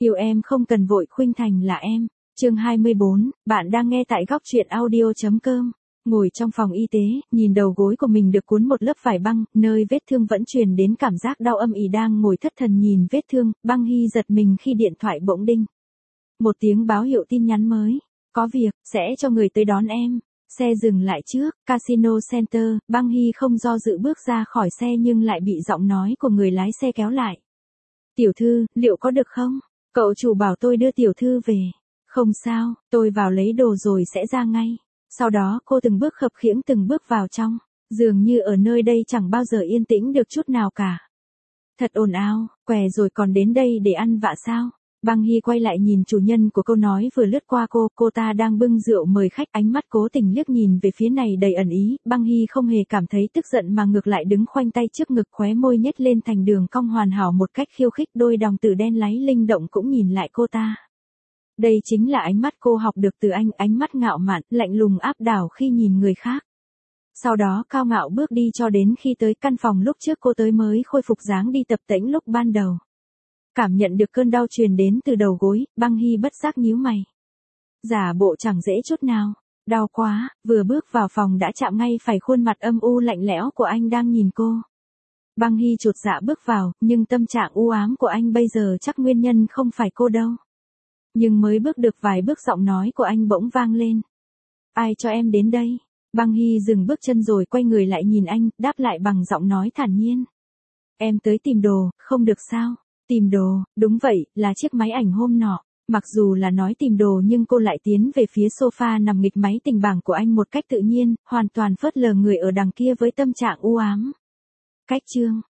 Yêu em không cần vội khuynh thành là em. Chương 24, bạn đang nghe tại góc truyện audio.com. Ngồi trong phòng y tế, nhìn đầu gối của mình được cuốn một lớp vải băng, nơi vết thương vẫn truyền đến cảm giác đau âm ỉ. Đang ngồi thất thần nhìn vết thương, Băng Hy giật mình khi điện thoại bỗng đinh. Một tiếng báo hiệu tin nhắn mới. Có việc, sẽ cho người tới đón em. Xe dừng lại trước, Casino Center, Băng Hy không do dự bước ra khỏi xe nhưng lại bị giọng nói của người lái xe kéo lại. Tiểu thư, liệu có được không? Cậu chủ bảo tôi đưa tiểu thư về. Không sao, tôi vào lấy đồ rồi sẽ ra ngay. Sau đó cô từng bước khập khiễng từng bước vào trong. Dường như ở nơi đây chẳng bao giờ yên tĩnh được chút nào cả. Thật ồn ào, què rồi còn đến đây để ăn vạ sao? Băng Hy quay lại nhìn chủ nhân của câu nói vừa lướt qua cô ta đang bưng rượu mời khách, ánh mắt cố tình liếc nhìn về phía này đầy ẩn ý. Băng Hy không hề cảm thấy tức giận mà ngược lại đứng khoanh tay trước ngực, khóe môi nhếch lên thành đường cong hoàn hảo một cách khiêu khích. Đôi đồng tử đen láy linh động cũng nhìn lại cô ta. Đây chính là ánh mắt cô học được từ anh, ánh mắt ngạo mạn, lạnh lùng áp đảo khi nhìn người khác. Sau đó cao ngạo bước đi cho đến khi tới căn phòng lúc trước cô tới mới khôi phục dáng đi tập tễnh lúc ban đầu. Cảm nhận được cơn đau truyền đến từ đầu gối, Băng Hy bất giác nhíu mày. Giả bộ chẳng dễ chút nào. Đau quá, vừa bước vào phòng đã chạm ngay phải khuôn mặt âm u lạnh lẽo của anh đang nhìn cô. Băng Hy chột dạ bước vào, nhưng tâm trạng u ám của anh bây giờ chắc nguyên nhân không phải cô đâu. Nhưng mới bước được vài bước giọng nói của anh bỗng vang lên. Ai cho em đến đây? Băng Hy dừng bước chân rồi quay người lại nhìn anh, đáp lại bằng giọng nói thản nhiên. Em tới tìm đồ, không được sao? Tìm đồ, đúng vậy, là chiếc máy ảnh hôm nọ. Mặc dù là nói tìm đồ nhưng cô lại tiến về phía sofa nằm nghịch máy tình bảng của anh một cách tự nhiên, hoàn toàn phớt lờ người ở đằng kia với tâm trạng u ám. Cách chương,